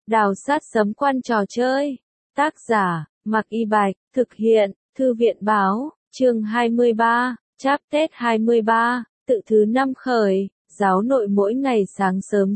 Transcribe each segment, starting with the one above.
Đào sát sấm quan trò chơi. Tác giả, Mạc Y Bạch, thực hiện, Thư viện báo, chương 23, Cháp Tết 23, tự thứ năm khởi, giáo nội mỗi ngày sáng sớm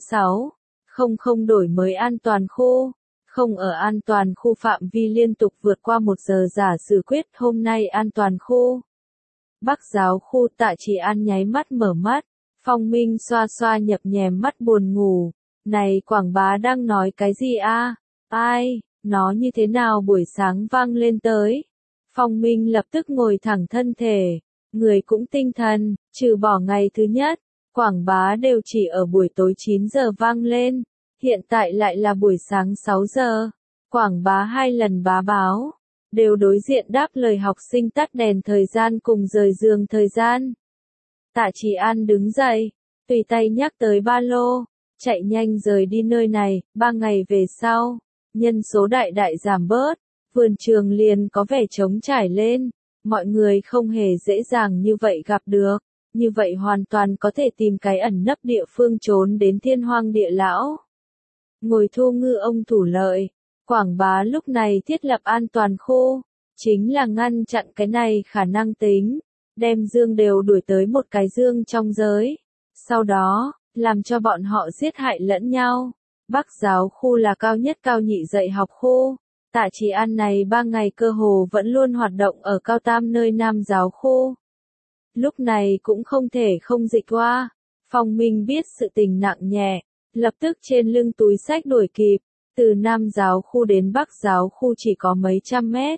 6:00 đổi mới an toàn khu. Không ở an toàn khu phạm vi liên tục vượt qua 1 giờ giả sử quyết hôm nay an toàn khu. Bắc giáo khu Tạ Trì An nháy mắt mở mắt, Phong Minh xoa xoa nhập nhèm mắt buồn ngủ. Này Quảng Bá đang nói cái gì a? Ai, nó như thế nào buổi sáng vang lên tới? Phong Minh lập tức ngồi thẳng thân thể, người cũng tinh thần, trừ bỏ ngày thứ nhất, Quảng Bá đều chỉ ở buổi tối 9 giờ vang lên, hiện tại lại là buổi sáng 6 giờ. Quảng Bá 2 lần bá báo, đều đối diện đáp lời học sinh tắt đèn thời gian cùng rời giường thời gian. Tạ Trì An đứng dậy, tùy tay nhắc tới ba lô, chạy nhanh rời đi nơi này. 3 ngày về sau, nhân số đại giảm bớt, vườn trường liền có vẻ trống trải lên, mọi người không hề dễ dàng như vậy gặp được, như vậy hoàn toàn có thể tìm cái ẩn nấp địa phương trốn đến thiên hoang địa lão. Ngồi thu ngư ông thủ lợi, Quảng Bá lúc này thiết lập an toàn khu, chính là ngăn chặn cái này khả năng tính, đem dương đều đuổi tới một cái dương trong giới, sau đó, làm cho bọn họ giết hại lẫn nhau. Bắc giáo khu là cao nhất cao nhị dạy học khu, Tạ Trì An này 3 ngày cơ hồ vẫn luôn hoạt động ở cao tam nơi Nam giáo khu. Lúc này cũng không thể không dịch qua, Phong Minh biết sự tình nặng nhẹ, lập tức trên lưng túi sách đuổi kịp, từ Nam giáo khu đến Bắc giáo khu chỉ có mấy trăm mét.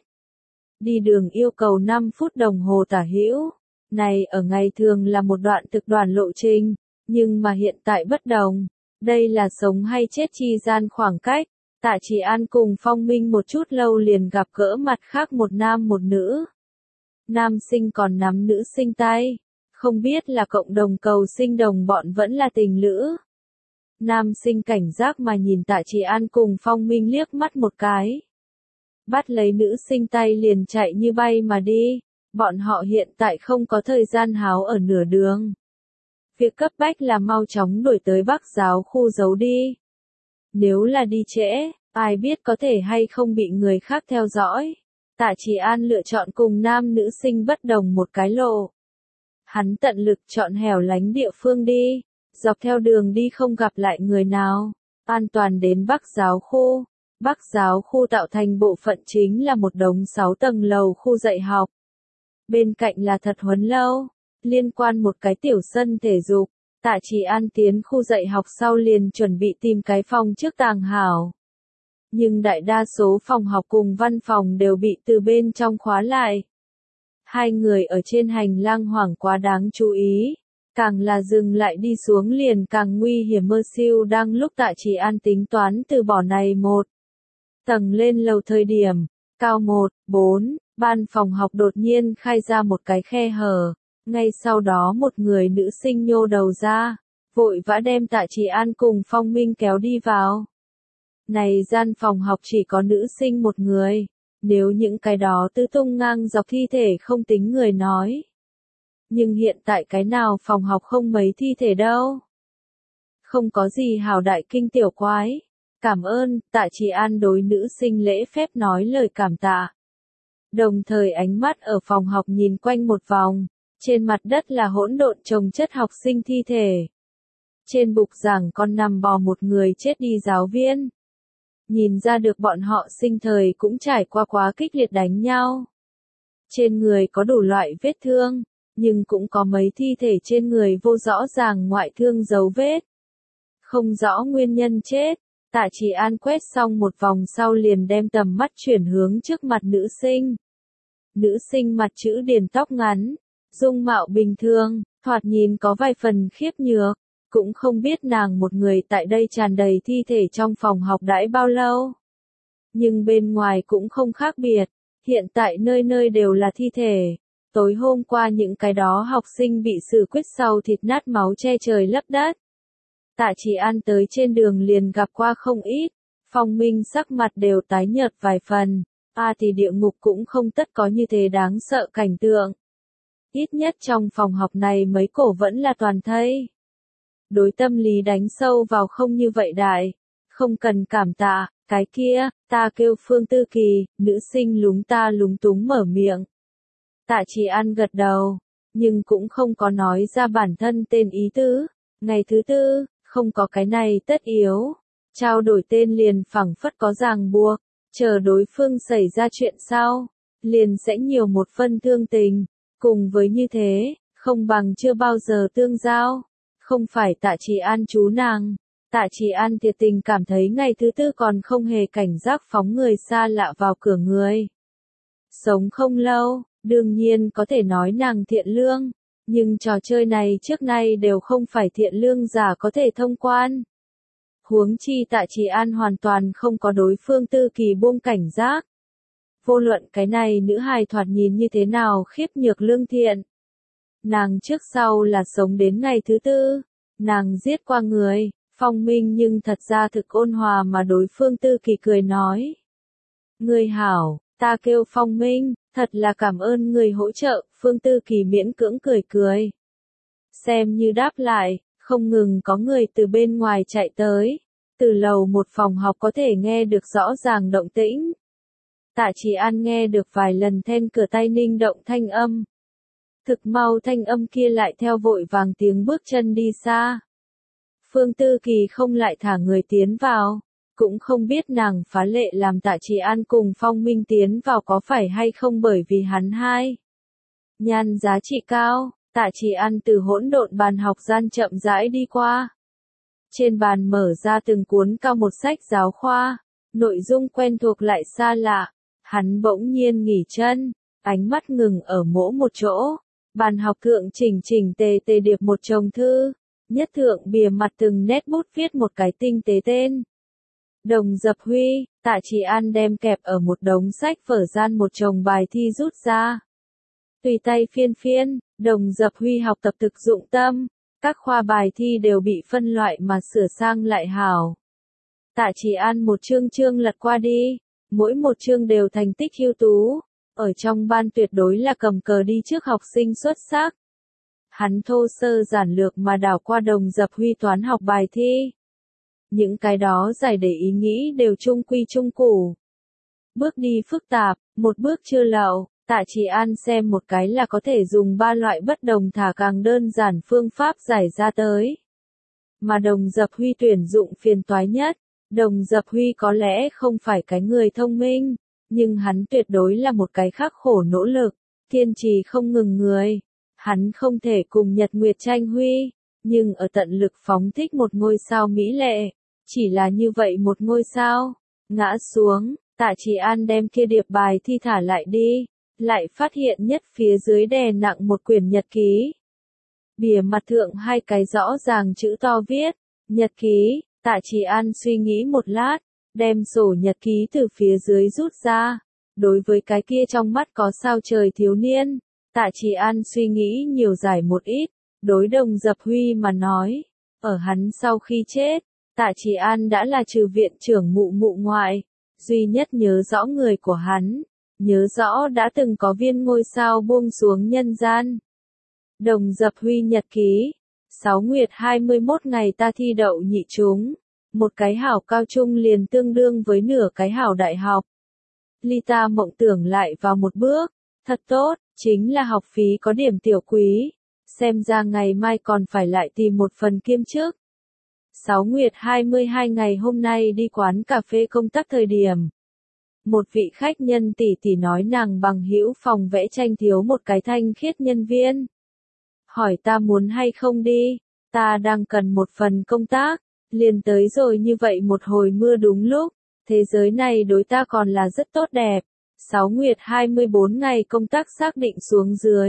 Đi đường yêu cầu 5 phút đồng hồ tả hữu, này ở ngày thường là một đoạn thực đoàn lộ trình, nhưng mà hiện tại bất đồng, đây là sống hay chết chi gian khoảng cách. Tạ Trì An cùng Phong Minh một chút lâu liền gặp gỡ mặt khác một nam một nữ. Nam sinh còn nắm nữ sinh tay, không biết là cộng đồng cầu sinh đồng bọn vẫn là tình lữ. Nam sinh cảnh giác mà nhìn Tạ Trì An cùng Phong Minh liếc mắt một cái. Bắt lấy nữ sinh tay liền chạy như bay mà đi, bọn họ hiện tại không có thời gian háo ở nửa đường. Việc cấp bách là mau chóng đuổi tới Bắc giáo khu giấu đi. Nếu là đi trễ, ai biết có thể hay không bị người khác theo dõi. Tạ Trì An lựa chọn cùng nam nữ sinh bất đồng một cái lộ. Hắn tận lực chọn hẻo lánh địa phương đi, dọc theo đường đi không gặp lại người nào, an toàn đến Bắc giáo khu. Bắc giáo khu tạo thành bộ phận chính là một đống 6 tầng lầu khu dạy học. Bên cạnh là thật huấn lâu, liên quan một cái tiểu sân thể dục. Tạ Trì An tiến khu dạy học sau liền chuẩn bị tìm cái phòng trước tàng hảo. Nhưng đại đa số phòng học cùng văn phòng đều bị từ bên trong khóa lại. Hai người ở trên hành lang hoảng quá đáng chú ý, càng là dừng lại đi xuống liền càng nguy hiểm mơ siêu. Đang lúc Tạ Trì An tính toán từ bỏ này 1 tầng lên lầu thời điểm, cao 1-4, ban phòng học đột nhiên khai ra một cái khe hở. Ngay sau đó một người nữ sinh nhô đầu ra, vội vã đem Tạ Trì An cùng Phong Minh kéo đi vào. Này gian phòng học chỉ có nữ sinh một người, nếu những cái đó tứ tung ngang dọc thi thể không tính người nói. Nhưng hiện tại cái nào phòng học không mấy thi thể đâu. Không có gì hào đại kinh tiểu quái. Cảm ơn, Tạ Trì An đối nữ sinh lễ phép nói lời cảm tạ. Đồng thời ánh mắt ở phòng học nhìn quanh một vòng. Trên mặt đất là hỗn độn chồng chất học sinh thi thể. Trên bục giảng còn nằm bò một người chết đi giáo viên. Nhìn ra được bọn họ sinh thời cũng trải qua quá kịch liệt đánh nhau. Trên người có đủ loại vết thương, nhưng cũng có mấy thi thể trên người vô rõ ràng ngoại thương dấu vết. Không rõ nguyên nhân chết, Tạ Trì An quét xong một vòng sau liền đem tầm mắt chuyển hướng trước mặt nữ sinh. Nữ sinh mặt chữ điển tóc ngắn. Dung mạo bình thường, thoạt nhìn có vài phần khiếp nhược, cũng không biết nàng một người tại đây tràn đầy thi thể trong phòng học đãi bao lâu. Nhưng bên ngoài cũng không khác biệt, hiện tại nơi nơi đều là thi thể. Tối hôm qua những cái đó học sinh bị xử quyết sau thịt nát máu che trời lấp đất. Tạ Trì An tới trên đường liền gặp qua không ít, Phong Minh sắc mặt đều tái nhợt vài phần, thì địa ngục cũng không tất có như thế đáng sợ cảnh tượng. Ít nhất trong phòng học này mấy cổ vẫn là toàn thây. Đối tâm lý đánh sâu vào không như vậy đại. Không cần cảm tạ, cái kia, ta kêu Phương Tư Kỳ, nữ sinh lúng ta lúng túng mở miệng. Tạ Chỉ An gật đầu, nhưng cũng không có nói ra bản thân tên ý tứ. Ngày thứ tư, không có cái này tất yếu. Trao đổi tên liền phẳng phất có ràng buộc, chờ đối phương xảy ra chuyện sau, liền sẽ nhiều một phân thương tình. Cùng với như thế, không bằng chưa bao giờ tương giao. Không phải Tạ Chỉ An chú nàng. Tạ Chỉ An thiệt tình cảm thấy ngày thứ tư còn không hề cảnh giác phóng người xa lạ vào cửa người. Sống không lâu, đương nhiên có thể nói nàng thiện lương, nhưng trò chơi này trước nay đều không phải thiện lương giả có thể thông quan. Huống chi Tạ Chỉ An hoàn toàn không có đối phương Tư Kỳ buông cảnh giác. Vô luận cái này nữ hài thoạt nhìn như thế nào khiếp nhược lương thiện. Nàng trước sau là sống đến ngày thứ tư, nàng giết qua người. Phong Minh nhưng thật ra thực ôn hòa mà đối phương Tư Kỳ cười nói. Người hảo, ta kêu Phong Minh, thật là cảm ơn người hỗ trợ, Phương Tư Kỳ miễn cưỡng cười cười. Xem như đáp lại, không ngừng có người từ bên ngoài chạy tới, từ lầu một phòng học có thể nghe được rõ ràng động tĩnh. Tạ Chỉ An nghe được vài lần then cửa tay ninh động thanh âm. Thực mau thanh âm kia lại theo vội vàng tiếng bước chân đi xa. Phương Tư Kỳ không lại thả người tiến vào, cũng không biết nàng phá lệ làm Tạ Chỉ An cùng Phong Minh tiến vào có phải hay không bởi vì hắn hai. Nhan giá trị cao, Tạ Chỉ An từ hỗn độn bàn học gian chậm rãi đi qua. Trên bàn mở ra từng cuốn cao một sách giáo khoa, nội dung quen thuộc lại xa lạ, hắn bỗng nhiên nghỉ chân, ánh mắt ngừng ở mỗi một chỗ, bàn học thượng chỉnh chỉnh tề tề điệp một chồng thư. Nhất thượng bìa mặt từng nét bút viết một cái tinh tế tên. Đồng Dập Huy, Tạ Chỉ An đem kẹp ở một đống sách vở gian một chồng bài thi rút ra. Tùy tay phiên phiên, Đồng Dập Huy học tập thực dụng tâm, các khoa bài thi đều bị phân loại mà sửa sang lại hảo. Tạ Chỉ An một chương chương lật qua đi, mỗi một chương đều thành tích ưu tú, ở trong ban tuyệt đối là cầm cờ đi trước học sinh xuất sắc. Hắn thô sơ giản lược mà đảo qua Đồng Dập Huy toán học bài thi. Những cái đó giải để ý nghĩ đều trung quy trung củ. Bước đi phức tạp, một bước chưa lậu, Tạ Chỉ An xem một cái là có thể dùng ba loại bất đồng thả càng đơn giản phương pháp giải ra tới. Mà Đồng Dập Huy tuyển dụng phiền toái nhất. Đồng Dập Huy có lẽ không phải cái người thông minh, nhưng hắn tuyệt đối là một cái khắc khổ nỗ lực, kiên trì không ngừng người. Hắn không thể cùng Nhật Nguyệt tranh huy, nhưng ở tận lực phóng thích một ngôi sao mỹ lệ. Chỉ là như vậy một ngôi sao, ngã xuống, Tạ Chỉ An đem kia điệp bài thi thả lại đi, lại phát hiện nhất phía dưới đè nặng một quyển nhật ký. Bìa mặt thượng hai cái rõ ràng chữ to viết, nhật ký. Tạ Chỉ An suy nghĩ một lát, đem sổ nhật ký từ phía dưới rút ra. Đối với cái kia trong mắt có sao trời thiếu niên, Tạ Chỉ An suy nghĩ nhiều giải một ít, đối Đồng Dập Huy mà nói, ở hắn sau khi chết, Tạ Chỉ An đã là trừ viện trưởng mụ mụ ngoại, duy nhất nhớ rõ người của hắn, nhớ rõ đã từng có viên ngôi sao buông xuống nhân gian. Đồng Dập Huy nhật ký, 6 nguyệt 21 ngày ta thi đậu nhị trúng, một cái hảo cao trung liền tương đương với nửa cái hảo đại học. Ly ta mộng tưởng lại vào một bước, thật tốt, chính là học phí có điểm tiểu quý, xem ra ngày mai còn phải lại tìm một phần kiêm chức. 6 nguyệt 22 ngày hôm nay đi quán cà phê công tác thời điểm. Một vị khách nhân tỷ tỷ nói nàng bằng hữu phòng vẽ tranh thiếu một cái thanh khiết nhân viên. Hỏi ta muốn hay không đi, ta đang cần một phần công tác, liền tới rồi như vậy một hồi mưa đúng lúc, thế giới này đối ta còn là rất tốt đẹp. 6 nguyệt 24 ngày công tác xác định xuống dưới.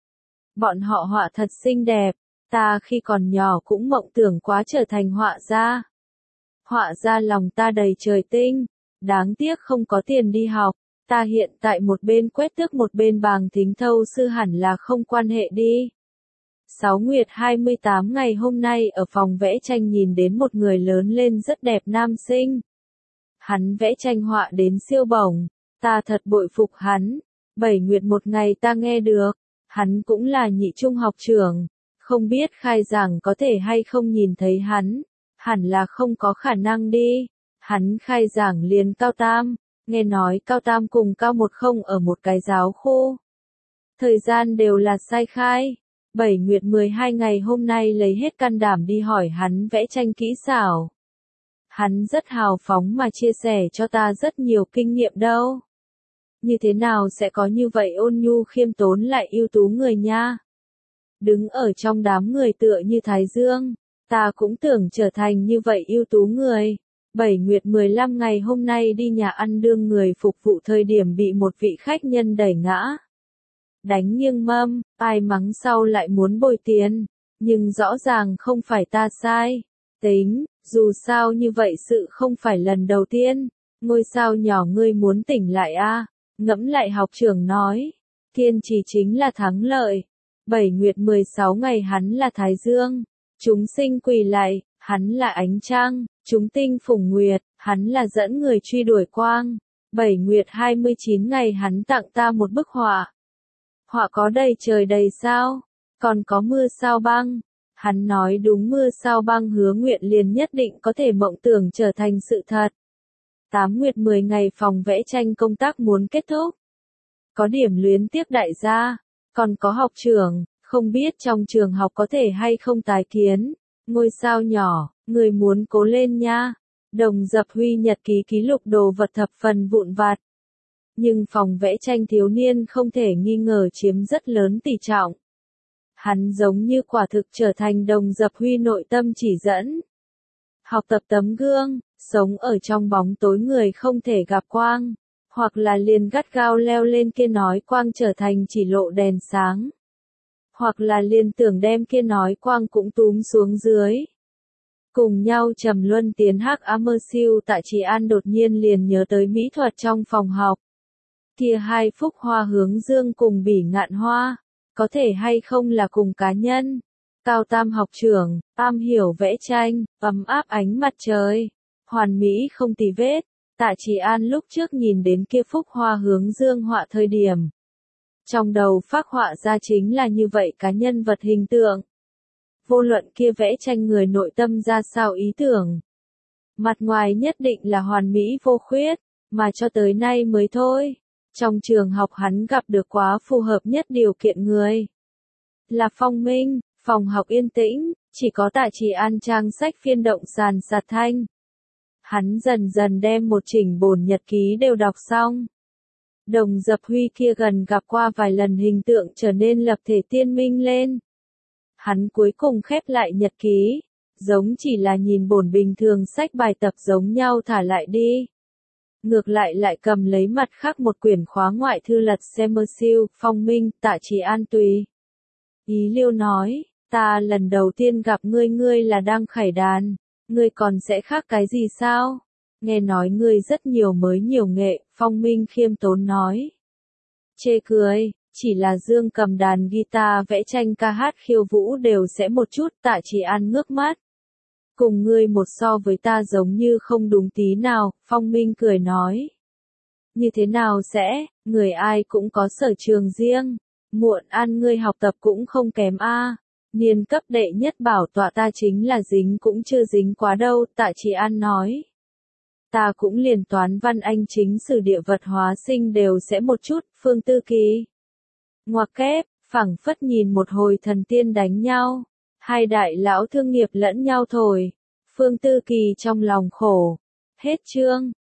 Bọn họ họa thật xinh đẹp, ta khi còn nhỏ cũng mộng tưởng quá trở thành họa gia. Họa gia lòng ta đầy trời tinh, đáng tiếc không có tiền đi học, ta hiện tại một bên quét tước một bên bàng thính thâu sư hẳn là không quan hệ đi. 6 nguyệt 28 ngày hôm nay ở phòng vẽ tranh nhìn đến một người lớn lên rất đẹp nam sinh. Hắn vẽ tranh họa đến siêu bổng, ta thật bội phục hắn. 7 nguyệt một ngày ta nghe được, hắn cũng là nhị trung học trưởng, không biết khai giảng có thể hay không nhìn thấy hắn. Hẳn là không có khả năng đi. Hắn khai giảng liền cao tam, nghe nói cao tam cùng cao một không ở một cái giáo khu. Thời gian đều là sai khai. 7 nguyệt 12 ngày hôm nay lấy hết can đảm đi hỏi hắn vẽ tranh kỹ xảo. Hắn rất hào phóng mà chia sẻ cho ta rất nhiều kinh nghiệm đâu. Như thế nào sẽ có như vậy ôn nhu khiêm tốn lại ưu tú người nha. Đứng ở trong đám người tựa như Thái Dương, ta cũng tưởng trở thành như vậy ưu tú người. 7 nguyệt 15 ngày hôm nay đi nhà ăn đương người phục vụ thời điểm bị một vị khách nhân đẩy ngã. Đánh nghiêng mâm, ai mắng sau lại muốn bồi tiền, nhưng rõ ràng không phải ta sai. Tính, dù sao như vậy sự không phải lần đầu tiên, ngôi sao nhỏ ngươi muốn tỉnh lại a. Ngẫm lại học trưởng nói, kiên trì chính là thắng lợi. 7 nguyệt 16 ngày hắn là Thái Dương, chúng sinh quỳ lại, hắn là ánh trăng, chúng tinh phùng nguyệt, hắn là dẫn người truy đuổi quang. 7 nguyệt 29 ngày hắn tặng ta một bức họa. Họa có đầy trời đầy sao, còn có mưa sao băng. Hắn nói đúng, mưa sao băng hứa nguyện liền nhất định có thể mộng tưởng trở thành sự thật. 8 nguyệt 10 ngày phòng vẽ tranh công tác muốn kết thúc. Có điểm luyến tiếc đại gia, còn có học trưởng, không biết trong trường học có thể hay không tái kiến. Ngôi sao nhỏ, người muốn cố lên nha. Đồng Dập Huy nhật ký ký lục đồ vật thập phần vụn vặt. Nhưng phòng vẽ tranh thiếu niên không thể nghi ngờ chiếm rất lớn tỷ trọng. Hắn giống như quả thực trở thành Đồng Dập Huy nội tâm chỉ dẫn. Học tập tấm gương, sống ở trong bóng tối người không thể gặp quang, hoặc là liền gắt gao leo lên kia nói quang trở thành chỉ lộ đèn sáng, hoặc là liền tưởng đem kia nói quang cũng túm xuống dưới. Cùng nhau trầm luân tiến hắc Amơ Siêu tại Trì An đột nhiên liền nhớ tới mỹ thuật trong phòng học. Kia hai phúc hoa hướng dương cùng bỉ ngạn hoa, có thể hay không là cùng cá nhân. Cao tam học trưởng, am hiểu vẽ tranh, ấm áp ánh mặt trời, hoàn mỹ không tì vết. Tạ Trì An lúc trước nhìn đến kia phúc hoa hướng dương họa thời điểm. Trong đầu phác họa ra chính là như vậy cá nhân vật hình tượng. Vô luận kia vẽ tranh người nội tâm ra sao ý tưởng. Mặt ngoài nhất định là hoàn mỹ vô khuyết, mà cho tới nay mới thôi. Trong trường học hắn gặp được quá phù hợp nhất điều kiện người. Là Phong Minh, phòng học yên tĩnh, chỉ có Tạ Trì An trang sách phiên động sàn sạt thanh. Hắn dần dần đem một chỉnh bổn nhật ký đều đọc xong. Đồng Dập Huy kia gần gặp qua vài lần hình tượng trở nên lập thể tiên minh lên. Hắn cuối cùng khép lại nhật ký, giống chỉ là nhìn bổn bình thường sách bài tập giống nhau thả lại đi. Ngược lại cầm lấy mặt khác một quyển khóa ngoại thư lật xem Mơ Siêu, Phong Minh, Tạ Trì An tùy. Ý Liêu nói, ta lần đầu tiên gặp ngươi là đang khải đàn, ngươi còn sẽ khác cái gì sao? Nghe nói ngươi rất nhiều mới nhiều nghệ, Phong Minh khiêm tốn nói. Chê cười, chỉ là dương cầm đàn guitar vẽ tranh ca hát khiêu vũ đều sẽ một chút. Tạ Trì An ngước mắt. Cùng ngươi một so với ta giống như không đúng tí nào, Phong Minh cười nói. Như thế nào sẽ, người ai cũng có sở trường riêng, muộn ăn ngươi học tập cũng không kém a. Niên cấp đệ nhất bảo tọa ta chính là dính cũng chưa dính quá đâu, Tạ Trì An nói. Ta cũng liền toán văn anh chính sử địa vật hóa sinh đều sẽ một chút, Phương Tư Kỳ. Ngoặc kép, phẳng phất nhìn một hồi thần tiên đánh nhau. Hai đại lão thương nghiệp lẫn nhau thổi. Phương Tư Kỳ trong lòng khổ. Hết chương.